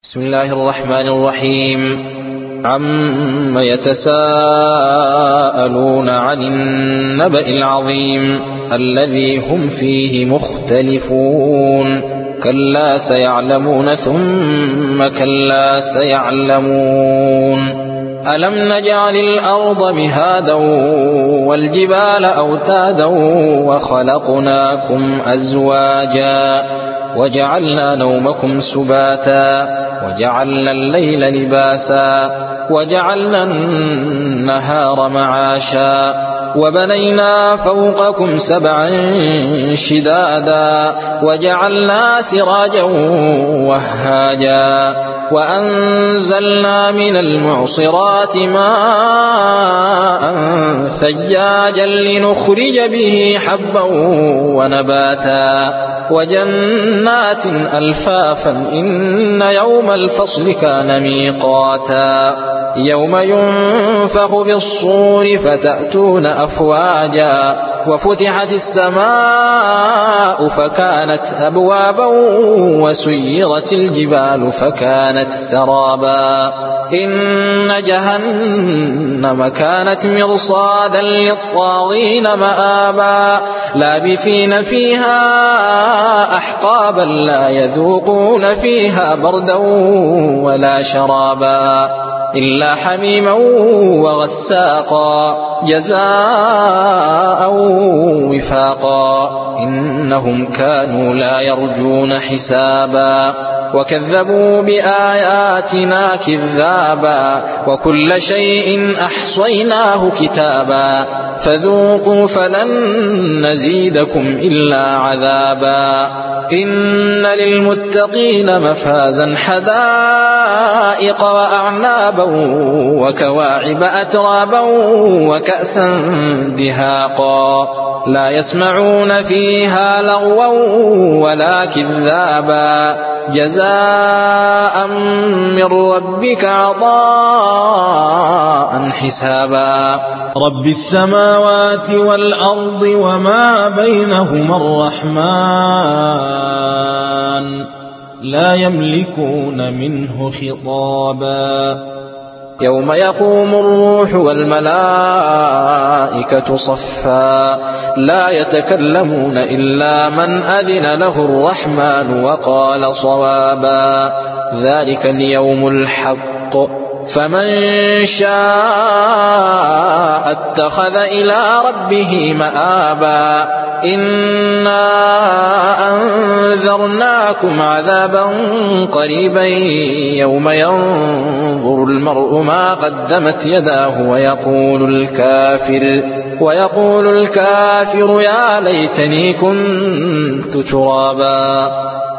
بسم الله الرحمن الرحيم. عم يتساءلون عن النبأ العظيم الذي هم فيه مختلفون كلا سيعلمون ثم كلا سيعلمون ألم نجعل الأرض مهادا والجبال أوتادا وخلقناكم أزواجا وجعلنا نومكم سباتا وجعلنا الليل لباسا وجعلنا النهار معاشا وبنينا فوقكم سبعا شدادا وجعلنا سراجا وهاجا وأنزلنا من المعصرات ماء ثجاجا لنخرج به حبا ونباتا وجنات ألفافا إن يوم الفصل كان ميقاتا يوم ينفخ في الصور فتأتون أفواجا وفتحت السماء فكانت أبوابا وسيرت الجبال فكانت سرابا إن جهنم كانت مرصادا للطاغين مآبا لابثين فيها أحقابا لا يذوقون فيها بردا ولا شرابا إلا حميما وغساقا جزاء وفاقا إنهم كانوا لا يرجون حسابا وكذبوا بآياتنا كذابا وكل شيء أحصيناه كتابا فذوقوا فلن نزيدكم إلا عذابا إن للمتقين مفازا حدائق وأعنابا وكواعب أترابا وكأسا دهاقا لا يسمعون فيها لغوا ولا كذابا جزاء من ربك عطاء حسابا رب السماوات والأرض وما بينهما الرحمن لا يملكون منه خطابا يوم يقوم الروح والملائكة صفا لا يتكلمون إلا من أذن له الرحمن وقال صوابا ذلك اليوم الحق فمن شاء اتخذ إلى ربه مآبا إنا أنذرناكم عذابا قريبا يوم ينظر المرء ما قدمت يداه ويقول الكافر يا ليتني كنت ترابا